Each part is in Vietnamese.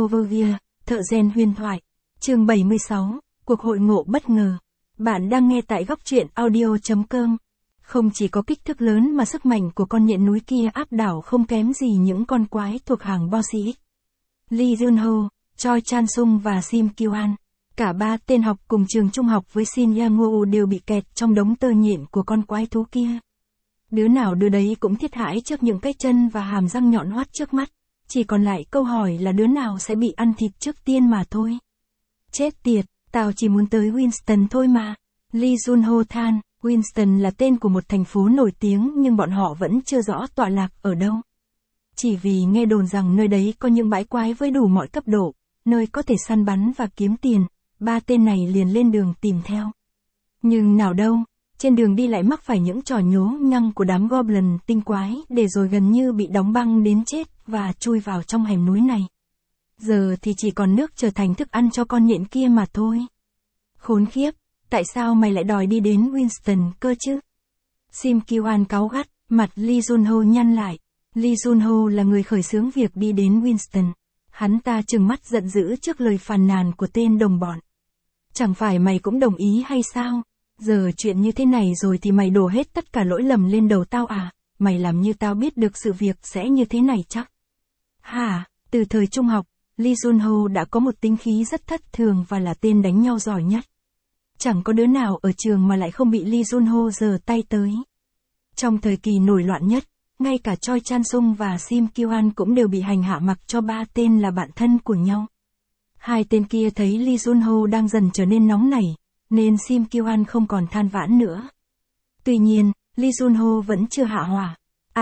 Overview, thợ rèn huyền thoại. Chương 76, cuộc hội ngộ bất ngờ. Bạn đang nghe tại góc truyện audio.com. Không chỉ có kích thước lớn mà sức mạnh của con nhện núi kia áp đảo không kém gì những con quái thuộc hàng Bossy. Lee Junho, Choi Chan-sung và Sim Kyu-an. Cả ba tên học cùng trường trung học với Shin Yang-woo đều bị kẹt trong đống tơ nhện của con quái thú kia. Đứa nào đứa đấy cũng thiết hãi trước những cái chân và hàm răng nhọn hoắt trước mắt. Chỉ còn lại câu hỏi là đứa nào sẽ bị ăn thịt trước tiên mà thôi. Chết tiệt, tao chỉ muốn tới Winston thôi mà. Lee Junho than, Winston là tên của một thành phố nổi tiếng nhưng bọn họ vẫn chưa rõ tọa lạc ở đâu. Chỉ vì nghe đồn rằng nơi đấy có những bãi quái với đủ mọi cấp độ, nơi có thể săn bắn và kiếm tiền, ba tên này liền lên đường tìm theo. Nhưng nào đâu, trên đường đi lại mắc phải những trò nhố nhăng của đám goblin tinh quái để rồi gần như bị đóng băng đến chết và chui vào trong hẻm núi này. Giờ thì chỉ còn nước trở thành thức ăn cho con nhện kia mà thôi. Khốn khiếp, tại sao mày lại đòi đi đến Winston cơ chứ? Sim Kyu-an cáu gắt, mặt Lee Junho nhăn lại. Lee Junho là người khởi xướng việc đi đến Winston. Hắn ta trừng mắt giận dữ trước lời phàn nàn của tên đồng bọn. Chẳng phải mày cũng đồng ý hay sao? Giờ chuyện như thế này rồi thì mày đổ hết tất cả lỗi lầm lên đầu tao à? Mày làm như tao biết được sự việc sẽ như thế này chắc? Hả? Từ thời trung học, Lee Junho đã có một tính khí rất thất thường và là tên đánh nhau giỏi nhất. Chẳng có đứa nào ở trường mà lại không bị Lee Junho giở tay tới. Trong thời kỳ nổi loạn nhất, ngay cả Choi Chan-sung và Sim Kyu-an cũng đều bị hành hạ mặc cho ba tên là bạn thân của nhau. Hai tên kia thấy Lee Junho đang dần trở nên nóng nảy, nên Sim Kyu-an không còn than vãn nữa. Tuy nhiên, Lee Junho vẫn chưa hạ hỏa.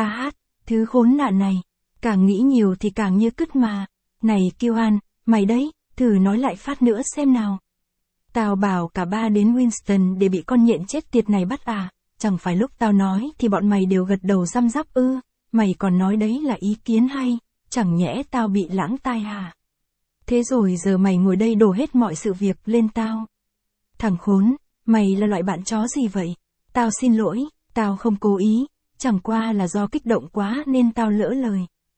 Thứ khốn nạn này, càng nghĩ nhiều thì càng như cứt mà. Này Kyu-an, mày đấy, thử nói lại phát nữa xem nào. Tao bảo cả ba đến Winston để bị con nhện chết tiệt này bắt à? Chẳng phải lúc tao nói thì bọn mày đều gật đầu răm rắp ư? Mày còn nói đấy là ý kiến hay, chẳng nhẽ tao bị lãng tai hả? Thế rồi giờ mày ngồi đây đổ hết mọi sự việc lên tao. Thằng khốn, mày là loại bạn chó gì vậy? Tao xin lỗi, tao không cố ý, chẳng qua là do kích động quá nên tao lỡ lời.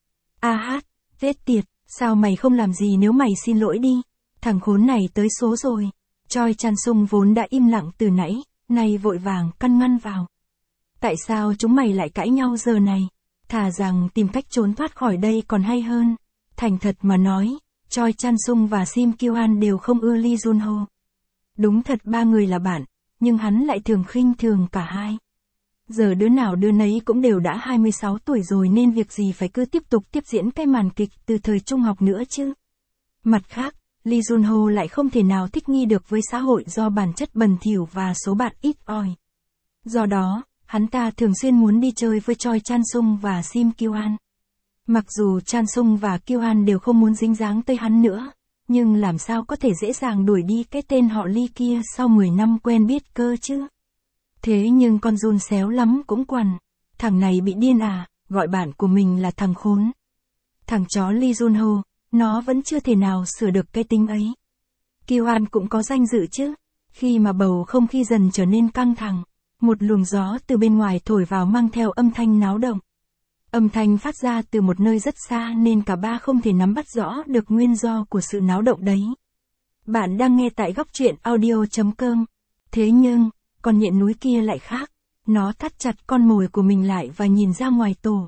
Vết tiệt, sao mày không làm gì nếu mày xin lỗi đi? Thằng khốn này tới số rồi. Choi Chan-sung vốn đã im lặng từ nãy, nay vội vàng căn ngăn vào. Tại sao chúng mày lại cãi nhau giờ này? Thà rằng tìm cách trốn thoát khỏi đây còn hay hơn. Thành thật mà nói, Choi Chan-sung và Sim Kyu-an đều không ưa Lee Junho. Đúng thật ba người là bạn, nhưng hắn lại thường khinh thường cả hai. Giờ đứa nào đứa nấy cũng đều đã 26 tuổi rồi nên việc gì phải cứ tiếp tục tiếp diễn cái màn kịch từ thời trung học nữa chứ. Mặt khác, Lee Junho lại không thể nào thích nghi được với xã hội do bản chất bẩn thỉu và số bạn ít ỏi. Do đó, hắn ta thường xuyên muốn đi chơi với Choi Chan-sung và Sim Kyu-an. Mặc dù Chan-sung và Kyu-an đều không muốn dính dáng tới hắn nữa, nhưng làm sao có thể dễ dàng đuổi đi cái tên họ Lee kia sau 10 năm quen biết cơ chứ. Thế nhưng con giun xéo lắm cũng quằn. Thằng này bị điên à, gọi bạn của mình là thằng khốn. Thằng chó Lee Junho, nó vẫn chưa thể nào sửa được cái tính ấy. Kyu-an cũng có danh dự chứ. Khi mà bầu không khí dần trở nên căng thẳng, một luồng gió từ bên ngoài thổi vào mang theo âm thanh náo động. Âm thanh phát ra từ một nơi rất xa nên cả ba không thể nắm bắt rõ được nguyên do của sự náo động đấy. Bạn đang nghe tại góc truyện audio.com. Thế nhưng, con nhện núi kia lại khác. Nó thắt chặt con mồi của mình lại và nhìn ra ngoài tổ.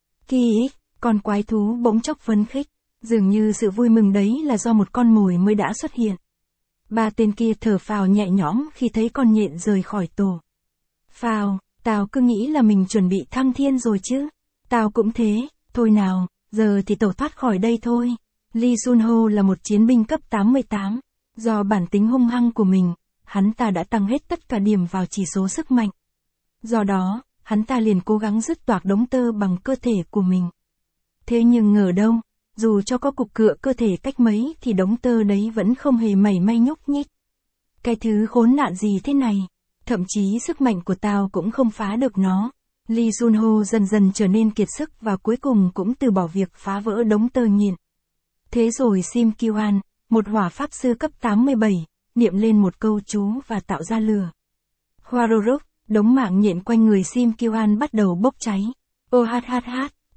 Con quái thú bỗng chốc phấn khích. Dường như sự vui mừng đấy là do một con mồi mới đã xuất hiện. Ba tên kia thở phào nhẹ nhõm khi thấy con nhện rời khỏi tổ. Phào, tao cứ nghĩ là mình chuẩn bị thăng thiên rồi chứ. Tao cũng thế, thôi nào, giờ thì tẩu thoát khỏi đây thôi. Lee Junho là một chiến binh cấp 88. Do bản tính hung hăng của mình, hắn ta đã tăng hết tất cả điểm vào chỉ số sức mạnh. Do đó, hắn ta liền cố gắng dứt toạc đống tơ bằng cơ thể của mình. Thế nhưng ngờ đâu, dù cho có cục cựa cơ thể cách mấy thì đống tơ đấy vẫn không hề mảy may nhúc nhích. Cái thứ khốn nạn gì thế này? Thậm chí sức mạnh của tao cũng không phá được nó. Lee Junho dần dần trở nên kiệt sức và cuối cùng cũng từ bỏ việc phá vỡ đống tơ nhện. Thế rồi Sim Kyu-an, một hỏa pháp sư cấp 87, niệm lên một câu chú và tạo ra lửa. Huaruruk, đống mạng nhện quanh người Sim Kyu-an bắt đầu bốc cháy.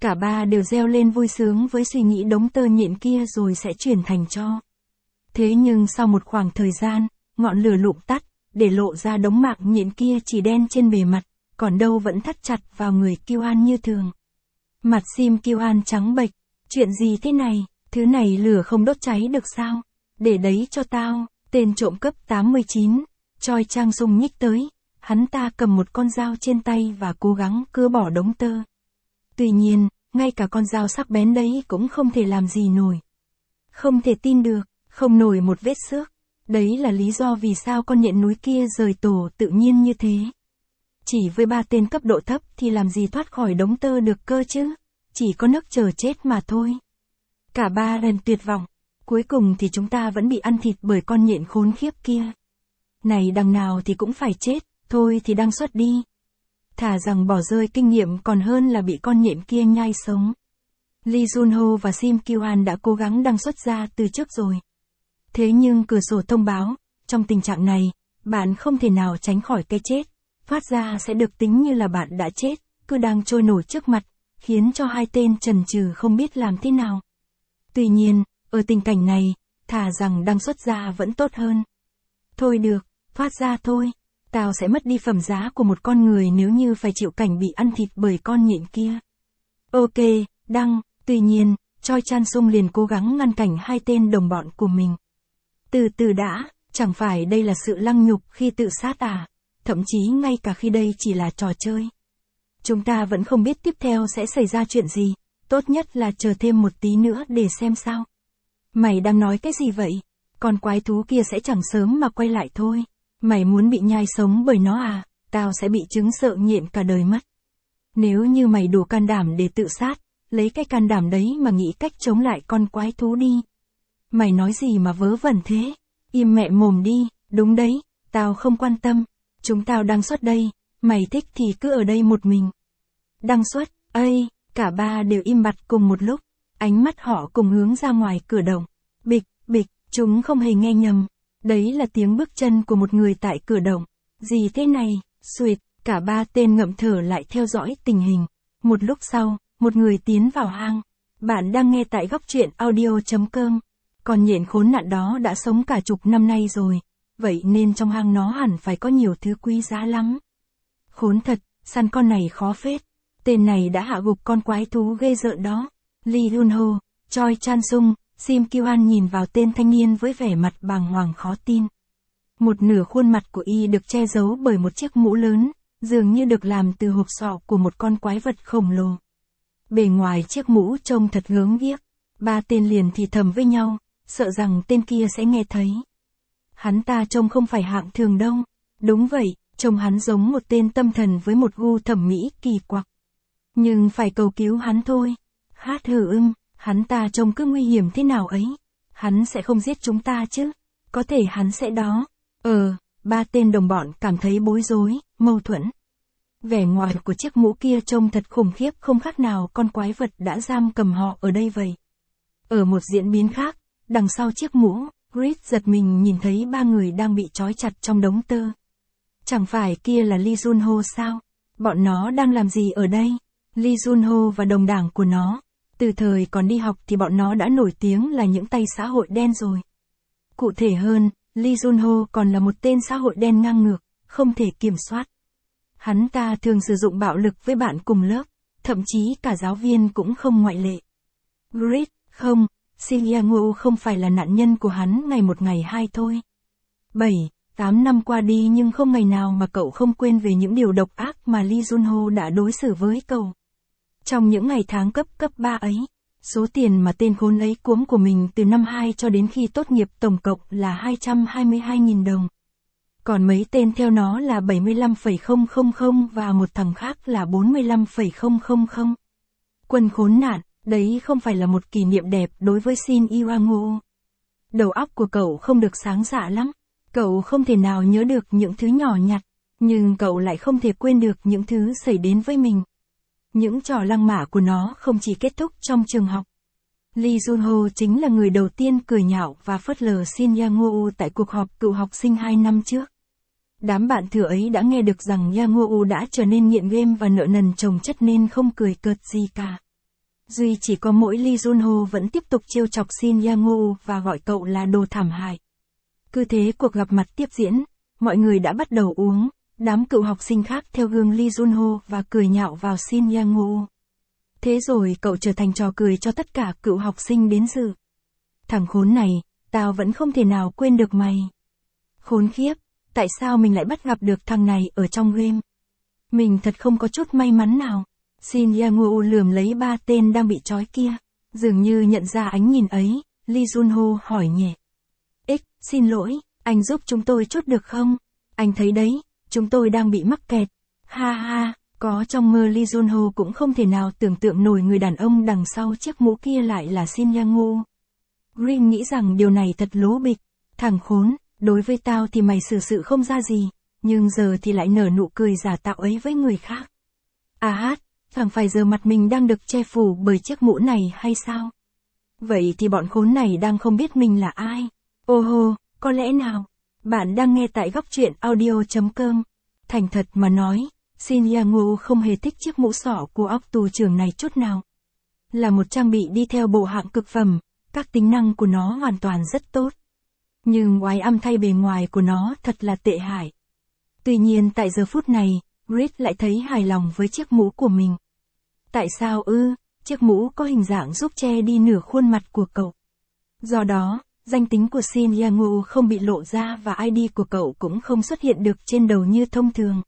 Cả ba đều reo lên vui sướng với suy nghĩ đống tơ nhện kia rồi sẽ chuyển thành tro. Thế nhưng sau một khoảng thời gian, ngọn lửa lụm tắt, để lộ ra đống mạc nhện kia chỉ đen trên bề mặt, còn đâu vẫn thắt chặt vào người Kyoan như thường. Mặt Sim Kyoan trắng bệch, chuyện gì thế này, thứ này lửa không đốt cháy được sao, để đấy cho tao, tên trộm cấp 89, Choi Chang Sung nhích tới, hắn ta cầm một con dao trên tay và cố gắng cưa bỏ đống tơ. Tuy nhiên, ngay cả con dao sắc bén đấy cũng không thể làm gì nổi. Không thể tin được, không nổi một vết xước. Đấy là lý do vì sao con nhện núi kia rời tổ tự nhiên như thế. Chỉ với 3 tên cấp độ thấp thì làm gì thoát khỏi đống tơ được cơ chứ, chỉ có nước chờ chết mà thôi. Cả ba lần tuyệt vọng, cuối cùng thì chúng ta vẫn bị ăn thịt bởi con nhện khốn khiếp kia. Này đằng nào thì cũng phải chết, thôi thì đăng xuất đi. Thà rằng bỏ rơi kinh nghiệm còn hơn là bị con nhện kia nhai sống. Lee Junho và Sim Kyoan đã cố gắng đăng xuất ra từ trước rồi. Thế nhưng cửa sổ thông báo, trong tình trạng này, bạn không thể nào tránh khỏi cái chết. Thoát ra sẽ được tính như là bạn đã chết, cứ đang trôi nổi trước mặt, khiến cho 2 tên chần chừ không biết làm thế nào. Tuy nhiên, ở tình cảnh này, thà rằng đăng xuất ra vẫn tốt hơn. Thôi được, thoát ra thôi. Tao sẽ mất đi phẩm giá của một con người nếu như phải chịu cảnh bị ăn thịt bởi con nhện kia. Ok, đăng, tuy nhiên, Choi Chan Sung liền cố gắng ngăn cản 2 tên đồng bọn của mình. Từ từ đã, chẳng phải đây là sự lăng nhục khi tự sát à, thậm chí ngay cả khi đây chỉ là trò chơi. Chúng ta vẫn không biết tiếp theo sẽ xảy ra chuyện gì, tốt nhất là chờ thêm một tí nữa để xem sao. Mày đang nói cái gì vậy? Con quái thú kia sẽ chẳng sớm mà quay lại thôi. Mày muốn bị nhai sống bởi nó à, tao sẽ bị chứng sợ nhện cả đời mất. Nếu như mày đủ can đảm để tự sát, lấy cái can đảm đấy mà nghĩ cách chống lại con quái thú đi. Mày nói gì mà vớ vẩn thế? Im mẹ mồm đi, đúng đấy, tao không quan tâm. Chúng tao đang xuất đây, mày thích thì cứ ở đây một mình. Đăng xuất, ây, cả ba đều im bặt cùng một lúc, ánh mắt họ cùng hướng ra ngoài cửa động. Bịch, bịch, chúng không hề nghe nhầm. Đấy là tiếng bước chân của một người tại cửa động. Gì thế này, xuệt, cả ba tên ngậm thở lại theo dõi tình hình. Một lúc sau, một người tiến vào hang. Bạn đang nghe tại góc truyện audio.com. Con nhện khốn nạn đó đã sống cả chục năm nay rồi. Vậy nên trong hang nó hẳn phải có nhiều thứ quý giá lắm. Khốn thật, săn con này khó phết. Tên này đã hạ gục con quái thú ghê rợn đó. Lee Junho, Choi Chan Sung, Sim Kyoan nhìn vào tên thanh niên với vẻ mặt bàng hoàng khó tin. Một nửa khuôn mặt của y được che giấu bởi một chiếc mũ lớn, dường như được làm từ hộp sọ của một con quái vật khổng lồ. Bề ngoài chiếc mũ trông thật gớm ghiếc. 3 tên liền thì thầm với nhau, sợ rằng tên kia sẽ nghe thấy. Hắn ta trông không phải hạng thường đâu. Đúng vậy, trông hắn giống một tên tâm thần với một gu thẩm mỹ kỳ quặc. Nhưng phải cầu cứu hắn thôi. Hát hừ hắn ta trông cứ nguy hiểm thế nào ấy. Hắn sẽ không giết chúng ta chứ. Có thể hắn sẽ đó. 3 tên đồng bọn cảm thấy bối rối, mâu thuẫn. Vẻ ngoài của chiếc mũ kia trông thật khủng khiếp không khác nào con quái vật đã giam cầm họ ở đây vậy. Ở một diễn biến khác, đằng sau chiếc mũ, Grit giật mình nhìn thấy 3 người đang bị trói chặt trong đống tơ. Chẳng phải kia là Lee Junho sao? Bọn nó đang làm gì ở đây? Lee Junho và đồng đảng của nó. Từ thời còn đi học thì bọn nó đã nổi tiếng là những tay xã hội đen rồi. Cụ thể hơn, Lee Junho còn là một tên xã hội đen ngang ngược, không thể kiểm soát. Hắn ta thường sử dụng bạo lực với bạn cùng lớp, thậm chí cả giáo viên cũng không ngoại lệ. Grit, không, Silyangu không phải là nạn nhân của hắn ngày một ngày hai thôi. 7-8 năm qua đi nhưng không ngày nào mà cậu không quên về những điều độc ác mà Lee Junho đã đối xử với cậu. Trong những ngày tháng cấp 3 ấy, số tiền mà tên khốn ấy cuống của mình từ năm 2 cho đến khi tốt nghiệp tổng cộng là 222.000 đồng. Còn mấy tên theo nó là 75,000 và một thằng khác là 45,000. Quân khốn nạn, đấy không phải là một kỷ niệm đẹp đối với Shin Iwangu. Đầu óc của cậu không được sáng dạ lắm. Cậu không thể nào nhớ được những thứ nhỏ nhặt, nhưng cậu lại không thể quên được những thứ xảy đến với mình. Những trò lăng mạ của nó không chỉ kết thúc trong trường học. Lee Junho chính là người đầu tiên cười nhạo và phớt lờ Shin Yang-woo tại cuộc họp cựu học sinh 2 năm trước. Đám bạn thừa ấy đã nghe được rằng Yang-woo đã trở nên nghiện game và nợ nần chồng chất nên không cười cợt gì cả. Duy chỉ có mỗi Lee Junho vẫn tiếp tục trêu chọc Shin Yang-woo và gọi cậu là đồ thảm hại. Cứ thế cuộc gặp mặt tiếp diễn, mọi người đã bắt đầu uống, đám cựu học sinh khác theo gương Lee Junho và cười nhạo vào Shin Yang-woo. Thế rồi cậu trở thành trò cười cho tất cả cựu học sinh đến dự. Thằng khốn này, tao vẫn không thể nào quên được mày. Khốn khiếp, tại sao mình lại bắt gặp được thằng này ở trong game? Mình thật không có chút may mắn nào. Shin Yang-woo lườm lấy ba tên đang bị trói kia. Dường như nhận ra ánh nhìn ấy, Lee Junho hỏi nhẹ. Xin lỗi, anh giúp chúng tôi chút được không? Anh thấy đấy, chúng tôi đang bị mắc kẹt. Ha ha, có trong mơ Lee Junho cũng không thể nào tưởng tượng nổi người đàn ông đằng sau chiếc mũ kia lại là Shin Yang-woo. Green nghĩ rằng điều này thật lố bịch. Thằng khốn, đối với tao thì mày xử sự không ra gì, nhưng giờ thì lại nở nụ cười giả tạo ấy với người khác. Chẳng phải giờ mặt mình đang được che phủ bởi chiếc mũ này hay sao? Vậy thì bọn khốn này đang không biết mình là ai. Ô hô, có lẽ nào? Bạn đang nghe tại góc truyện audio.com. Thành thật mà nói, Shin Yang-woo không hề thích chiếc mũ sọ của óc tù trưởng này chút nào. Là một trang bị đi theo bộ hạng cực phẩm, các tính năng của nó hoàn toàn rất tốt. Nhưng oái âm thay bề ngoài của nó thật là tệ hại. Tuy nhiên tại giờ phút này, Reed lại thấy hài lòng với chiếc mũ của mình. Tại sao ư? Chiếc mũ có hình dạng giúp che đi nửa khuôn mặt của cậu. Do đó, danh tính của Shin Yang-woo không bị lộ ra và ID của cậu cũng không xuất hiện được trên đầu như thông thường.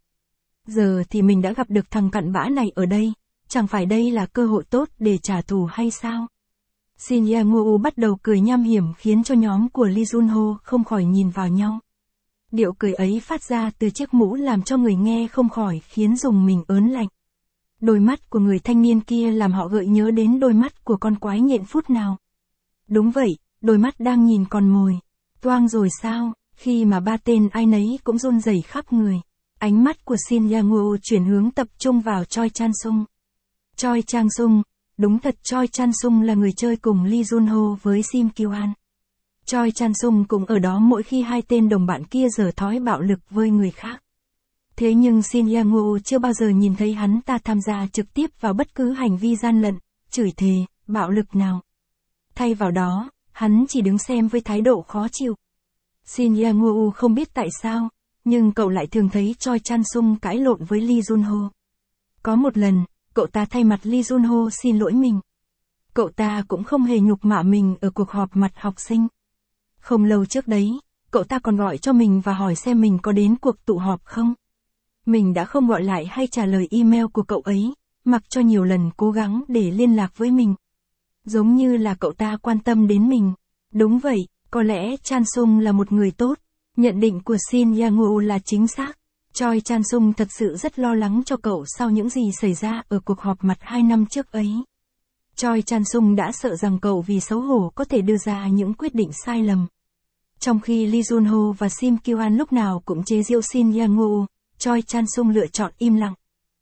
Giờ thì mình đã gặp được thằng cặn bã này ở đây, chẳng phải đây là cơ hội tốt để trả thù hay sao? Shin Yang-woo bắt đầu cười nham hiểm khiến cho nhóm của Lee Junho không khỏi nhìn vào nhau. Điệu cười ấy phát ra từ chiếc mũ làm cho người nghe không khỏi khiến rùng mình ớn lạnh. Đôi mắt của người thanh niên kia làm họ gợi nhớ đến đôi mắt của con quái nhện phút nào. Đúng vậy, đôi mắt đang nhìn con mồi. Toang rồi sao, khi mà ba tên ai nấy cũng run rẩy khắp người. Ánh mắt của Shin Yang-woo chuyển hướng tập trung vào Choi Chan-sung. Choi Chang-sung, đúng thật Choi Chan-sung là người chơi cùng Lee Junho với Sim Kyu-an. Choi Chan-sung cũng ở đó mỗi khi hai tên đồng bạn kia giở thói bạo lực với người khác. Thế nhưng Shin Yang-woo chưa bao giờ nhìn thấy hắn ta tham gia trực tiếp vào bất cứ hành vi gian lận, chửi thề, bạo lực nào. Thay vào đó, hắn chỉ đứng xem với thái độ khó chịu. Shin Yang-woo không biết tại sao, nhưng cậu lại thường thấy Choi Chan-sung cãi lộn với Lee Junho. Có một lần, cậu ta thay mặt Lee Junho xin lỗi mình. Cậu ta cũng không hề nhục mạ mình ở cuộc họp mặt học sinh. Không lâu trước đấy, cậu ta còn gọi cho mình và hỏi xem mình có đến cuộc tụ họp không. Mình đã không gọi lại hay trả lời email của cậu ấy, mặc cho nhiều lần cố gắng để liên lạc với mình. Giống như là cậu ta quan tâm đến mình. Đúng vậy, có lẽ Chan-sung là một người tốt. Nhận định của Shin Yang-woo là chính xác. Choi Chan-sung thật sự rất lo lắng cho cậu sau những gì xảy ra ở cuộc họp mặt 2 năm trước ấy. Choi Chan-sung đã sợ rằng cậu vì xấu hổ có thể đưa ra những quyết định sai lầm. Trong khi Lee Junho và Sim Kyu-an lúc nào cũng chế giễu Shin Yang-woo, Choi Chan-sung lựa chọn im lặng.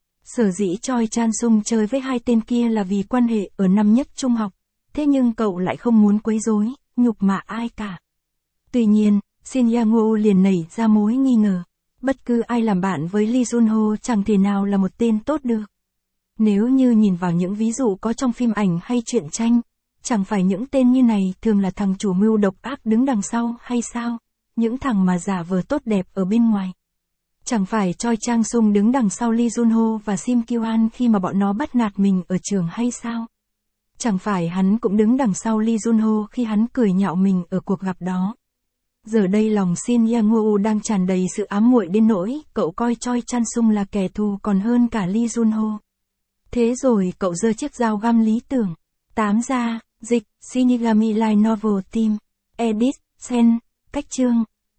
Sở dĩ Choi Chan-sung chơi với hai tên kia là vì quan hệ ở năm nhất trung học, thế nhưng cậu lại không muốn quấy rối, nhục mạ ai cả. Tuy nhiên, Shin Yang-woo liền nảy ra mối nghi ngờ. Bất cứ ai làm bạn với Lee Junho chẳng thể nào là một tên tốt được. Nếu như nhìn vào những ví dụ có trong phim ảnh hay truyện tranh, chẳng phải những tên như này thường là thằng chủ mưu độc ác đứng đằng sau hay sao? Những thằng mà giả vờ tốt đẹp ở bên ngoài. Chẳng phải Choi Chang-sung đứng đằng sau Lee Junho và Sim Kyu-an khi mà bọn nó bắt nạt mình ở trường hay sao? Chẳng phải hắn cũng đứng đằng sau Lee Junho khi hắn cười nhạo mình ở cuộc gặp đó. Giờ đây lòng Shin Yang-woo đang tràn đầy sự ám muội đến nỗi cậu coi Choi Chan-sung là kẻ thù còn hơn cả Lee Junho. Thế rồi cậu giơ chiếc dao găm lý tưởng. 8 ra, dịch, Shinigami Light Novel Team, Edit, Sen, cách chương.